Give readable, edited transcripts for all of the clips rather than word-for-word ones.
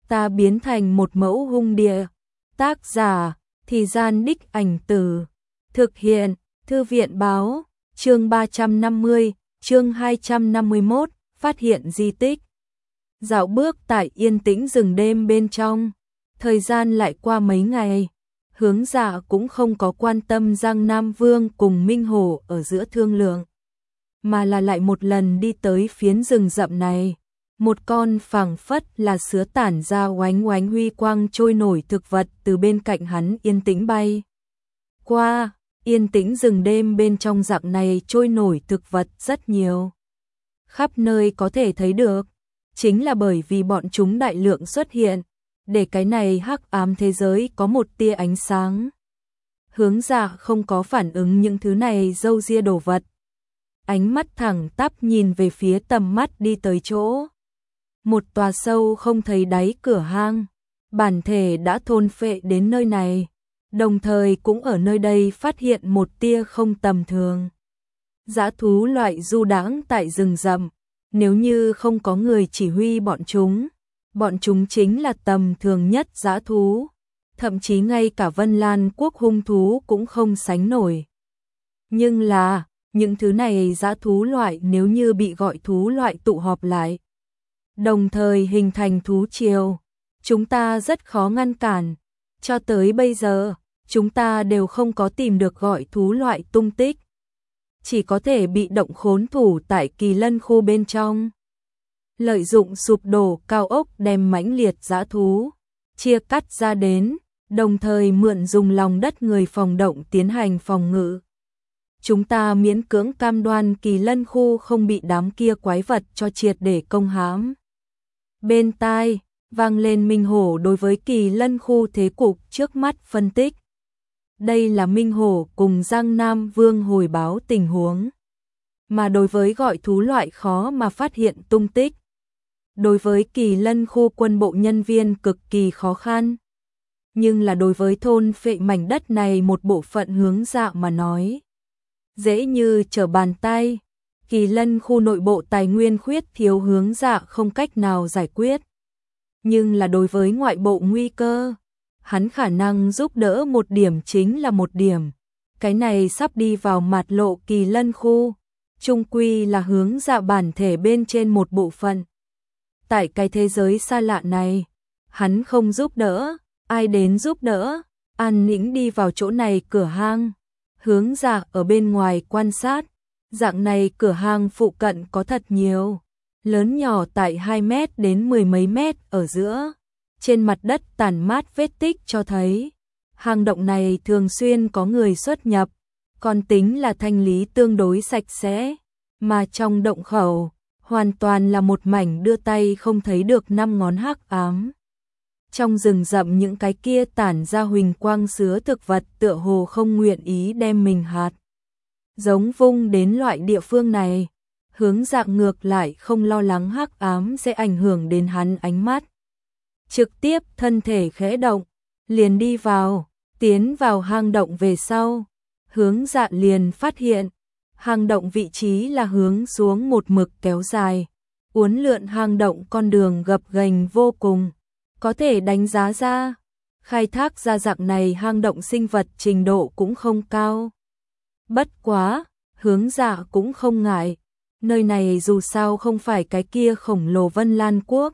ta biến thành một mẫu hung địa. Tác giả, Thì Gian Đích Ảnh Tử. Thực hiện, Thư viện báo, chương 350, chương 251, phát hiện di tích. Dạo bước tại yên tĩnh rừng đêm bên trong, thời gian lại qua mấy ngày, Hướng Dạ cũng không có quan tâm Giang Nam Vương cùng Minh Hổ ở giữa thương lượng, mà là lại một lần đi tới phiến rừng rậm này. Một con phảng phất là sứa tản ra oánh oánh huy quang trôi nổi thực vật từ bên cạnh hắn yên tĩnh bay qua. Yên tĩnh rừng đêm bên trong dạng này trôi nổi thực vật rất nhiều, khắp nơi có thể thấy được. Chính là bởi vì bọn chúng đại lượng xuất hiện, để cái này hắc ám thế giới có một tia ánh sáng. Hướng Dạ không có phản ứng những thứ này râu ria đồ vật, ánh mắt thẳng tắp nhìn về phía tầm mắt đi tới chỗ một tòa sâu không thấy đáy cửa hang, bản thể đã thôn phệ đến nơi này, đồng thời cũng ở nơi đây phát hiện một tia không tầm thường. Dã thú loại du đãng tại rừng rậm, nếu như không có người chỉ huy bọn chúng chính là tầm thường nhất dã thú, thậm chí ngay cả Vân Lan quốc hung thú cũng không sánh nổi. Nhưng là, những thứ này dã thú loại nếu như bị gọi thú loại tụ họp lại, đồng thời hình thành thú triều, chúng ta rất khó ngăn cản. Cho tới bây giờ, chúng ta đều không có tìm được gọi thú loại tung tích, chỉ có thể bị động khốn thủ tại Kỳ Lân khu bên trong. Lợi dụng sụp đổ cao ốc đem mãnh liệt dã thú chia cắt ra đến, đồng thời mượn dùng lòng đất người phòng động tiến hành phòng ngự. Chúng ta miễn cưỡng cam đoan Kỳ Lân khu không bị đám kia quái vật cho triệt để công hãm. Bên tai vang lên Minh Hổ đối với Kỳ Lân khu thế cục trước mắt phân tích. Đây là Minh Hổ cùng Giang Nam Vương hồi báo tình huống. Mà đối với gọi thú loại khó mà phát hiện tung tích, đối với Kỳ Lân khu quân bộ nhân viên cực kỳ khó khăn. Nhưng là đối với thôn phệ mảnh đất này một bộ phận Hướng Dạ mà nói, dễ như trở bàn tay. Kỳ Lân khu nội bộ tài nguyên khuyết thiếu, Hướng Dạ không cách nào giải quyết. Nhưng là đối với ngoại bộ nguy cơ, hắn khả năng giúp đỡ một điểm chính là một điểm. Cái này sắp đi vào mặt lộ Kỳ Lân khu, chung quy là Hướng Dạ bản thể bên trên một bộ phận. Tại cái thế giới xa lạ này, hắn không giúp đỡ, ai đến giúp đỡ? An Nĩnh đi vào chỗ này cửa hang, Hướng Dạ ở bên ngoài quan sát. Dạng này cửa hang phụ cận có thật nhiều, lớn nhỏ tại 2 mét đến 10 mấy mét ở giữa. Trên mặt đất tàn mát vết tích cho thấy, hang động này thường xuyên có người xuất nhập, còn tính là thanh lý tương đối sạch sẽ. Mà trong động khẩu, hoàn toàn là một mảnh đưa tay không thấy được 5 ngón hắc ám. Trong rừng rậm những cái kia tản ra huỳnh quang sứa thực vật tựa hồ không nguyện ý đem mình hạt giống vung đến loại địa phương này. Hướng Dạ ngược lại không lo lắng hắc ám sẽ ảnh hưởng đến hắn ánh mắt. Trực tiếp thân thể khẽ động, liền đi vào, tiến vào hang động về sau. Hướng Dạ liền phát hiện, hang động vị trí là hướng xuống một mực kéo dài. Uốn lượn hang động con đường gập ghềnh vô cùng, có thể đánh giá ra, khai thác ra dạng này hang động sinh vật trình độ cũng không cao. Bất quá, Hướng Dạ cũng không ngại, nơi này dù sao không phải cái kia khổng lồ Vân Lan quốc.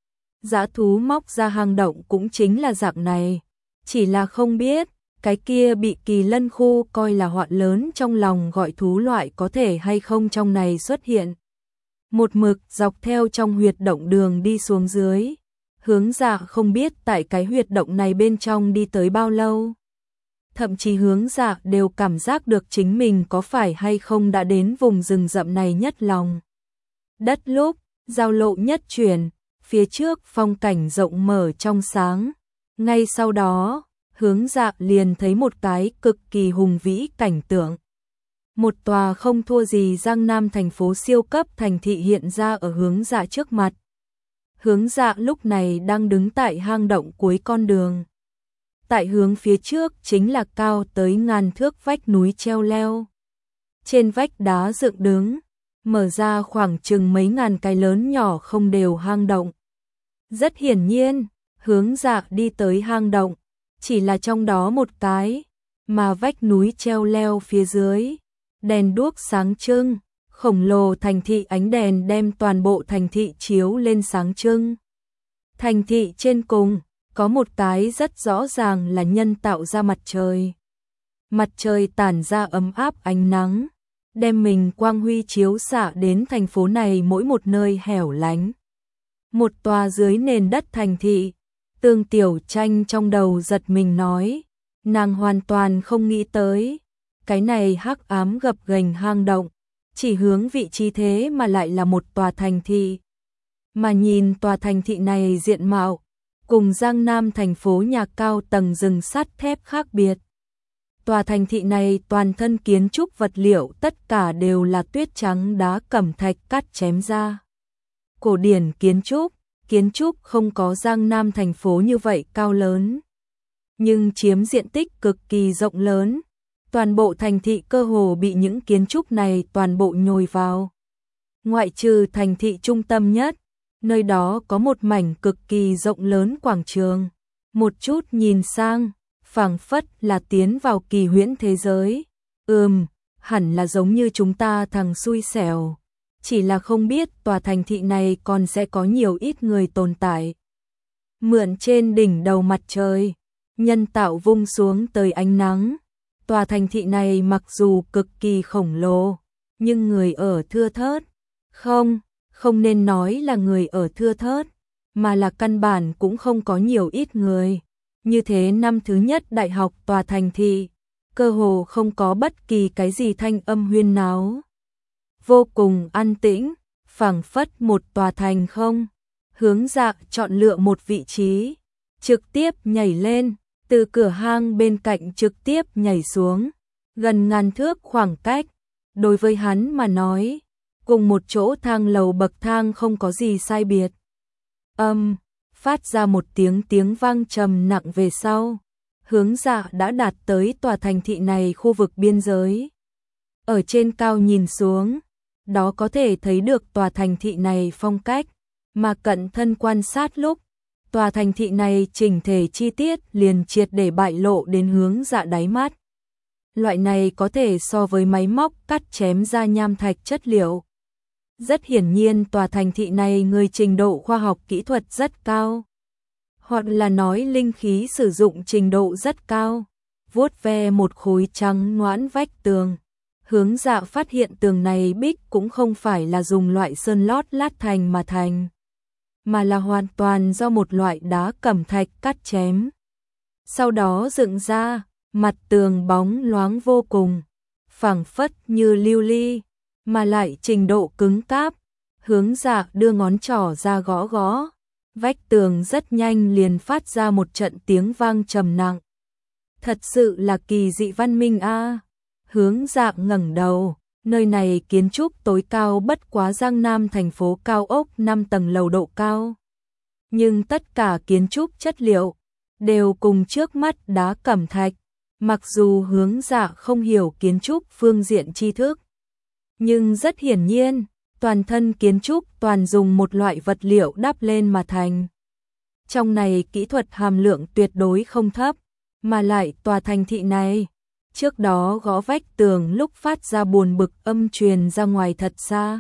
Dã thú móc ra hang động cũng chính là dạng này, chỉ là không biết, cái kia bị Kỳ Lân khu coi là họa lớn trong lòng gọi thú loại có thể hay không trong này xuất hiện. Một mực dọc theo trong huyệt động đường đi xuống dưới, Hướng Dạ không biết tại cái huyệt động này bên trong đi tới bao lâu. Thậm chí Hướng Dạ đều cảm giác được chính mình có phải hay không đã đến vùng rừng rậm này nhất lòng đất lúc, giao lộ nhất chuyển, phía trước phong cảnh rộng mở trong sáng. Ngay sau đó, Hướng Dạ liền thấy một cái cực kỳ hùng vĩ cảnh tượng. Một tòa không thua gì Giang Nam thành phố siêu cấp thành thị hiện ra ở Hướng Dạ trước mặt. Hướng Dạ lúc này đang đứng tại hang động cuối con đường. Tại hướng phía trước chính là cao tới ngàn thước vách núi treo leo. Trên vách đá dựng đứng, mở ra khoảng chừng mấy ngàn cái lớn nhỏ không đều hang động. Rất hiển nhiên, Hướng Dạ đi tới hang động, chỉ là trong đó một cái, mà vách núi treo leo phía dưới, đèn đuốc sáng trưng, khổng lồ thành thị ánh đèn đem toàn bộ thành thị chiếu lên sáng trưng. Thành thị trên cùng, có một cái rất rõ ràng là nhân tạo ra mặt trời. Mặt trời tản ra ấm áp ánh nắng, đem mình quang huy chiếu xạ đến thành phố này mỗi một nơi hẻo lánh. Một tòa dưới nền đất thành thị, Tương Tiểu Tranh trong đầu giật mình nói, nàng hoàn toàn không nghĩ tới, cái này hắc ám gập ghềnh hang động, chỉ hướng vị trí thế mà lại là một tòa thành thị. Mà nhìn tòa thành thị này diện mạo, cùng Giang Nam thành phố nhà cao tầng rừng sắt thép khác biệt. Tòa thành thị này toàn thân kiến trúc vật liệu tất cả đều là tuyết trắng đá cẩm thạch cắt chém ra. Cổ điển kiến trúc không có Giang Nam thành phố như vậy cao lớn, nhưng chiếm diện tích cực kỳ rộng lớn. Toàn bộ thành thị cơ hồ bị những kiến trúc này toàn bộ nhồi vào. Ngoại trừ thành thị trung tâm nhất, nơi đó có một mảnh cực kỳ rộng lớn quảng trường. Một chút nhìn sang, phảng phất là tiến vào kỳ huyễn thế giới. Hẳn là giống như chúng ta thằng xui xẻo. Chỉ là không biết tòa thành thị này còn sẽ có nhiều ít người tồn tại. Mượn trên đỉnh đầu mặt trời, nhân tạo vung xuống tới ánh nắng. Tòa thành thị này mặc dù cực kỳ khổng lồ, nhưng người ở thưa thớt. Không nên nói là người ở thưa thớt, mà là căn bản cũng không có nhiều ít người. Như thế năm thứ nhất đại học tòa thành thị, cơ hồ không có bất kỳ cái gì thanh âm huyên náo. Vô cùng an tĩnh, phảng phất một tòa thành không. Hướng Dạ chọn lựa một vị trí, trực tiếp nhảy lên, từ cửa hang bên cạnh trực tiếp nhảy xuống, gần ngàn thước khoảng cách. Đối với hắn mà nói, cùng một chỗ thang lầu bậc thang không có gì sai biệt. Phát ra một tiếng vang trầm nặng về sau. Hướng Dạ đã đạt tới tòa thành thị này khu vực biên giới. Ở trên cao nhìn xuống, đó có thể thấy được tòa thành thị này phong cách, mà cận thân quan sát lúc, tòa thành thị này chỉnh thể chi tiết liền triệt để bại lộ đến Hướng Dạ đáy mắt. Loại này có thể so với máy móc cắt chém ra nham thạch chất liệu. Rất hiển nhiên tòa thành thị này người trình độ khoa học kỹ thuật rất cao. Hoặc là nói linh khí sử dụng trình độ rất cao. Vuốt ve một khối trắng noãn vách tường. Hướng Dạ phát hiện tường này bích cũng không phải là dùng loại sơn lót lát thành mà thành, mà là hoàn toàn do một loại đá cẩm thạch cắt chém. Sau đó dựng ra, mặt tường bóng loáng vô cùng, phảng phất như lưu ly, mà lại trình độ cứng cáp. Hướng Dạ đưa ngón trỏ ra gõ gõ, vách tường rất nhanh liền phát ra một trận tiếng vang trầm nặng. Thật sự là kỳ dị văn minh a. Hướng Dạ ngẩng đầu, nơi này kiến trúc tối cao bất quá Giang Nam thành phố cao ốc 5 tầng lầu độ cao. Nhưng tất cả kiến trúc chất liệu đều cùng trước mắt đá cẩm thạch. Mặc dù Hướng Dạ không hiểu kiến trúc phương diện tri thức, nhưng rất hiển nhiên, toàn thân kiến trúc toàn dùng một loại vật liệu đắp lên mà thành. Trong này kỹ thuật hàm lượng tuyệt đối không thấp, mà lại tòa thành thị này, trước đó gõ vách tường lúc phát ra buồn bực âm truyền ra ngoài thật xa.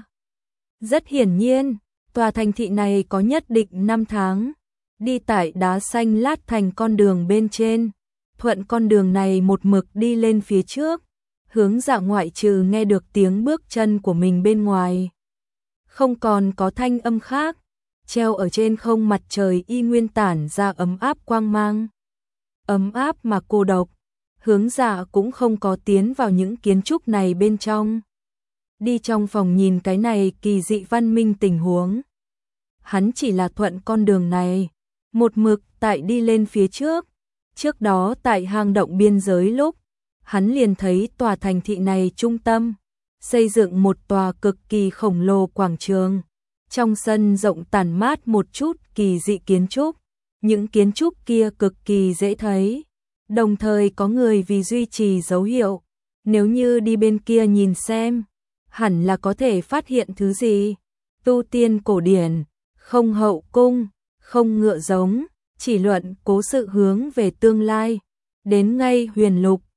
Rất hiển nhiên, tòa thành thị này có nhất định năm tháng, đi tại đá xanh lát thành con đường bên trên, thuận con đường này một mực đi lên phía trước. Hướng Dạ ngoại trừ nghe được tiếng bước chân của mình bên ngoài, không còn có thanh âm khác. Treo ở trên không mặt trời y nguyên tản ra ấm áp quang mang, ấm áp mà cô độc. Hướng Dạ cũng không có tiến vào những kiến trúc này bên trong, đi trong phòng nhìn cái này kỳ dị văn minh tình huống. Hắn chỉ là thuận con đường này, một mực tại đi lên phía trước. Trước đó tại hang động biên giới lúc, hắn liền thấy tòa thành thị này trung tâm, xây dựng một tòa cực kỳ khổng lồ quảng trường. Trong sân rộng tản mát một chút kỳ dị kiến trúc, những kiến trúc kia cực kỳ dễ thấy, đồng thời có người vì duy trì dấu hiệu. Nếu như đi bên kia nhìn xem, hẳn là có thể phát hiện thứ gì. Tu tiên cổ điển, không hậu cung, không ngựa giống, chỉ luận cố sự hướng về tương lai. Đến ngay huyền lục,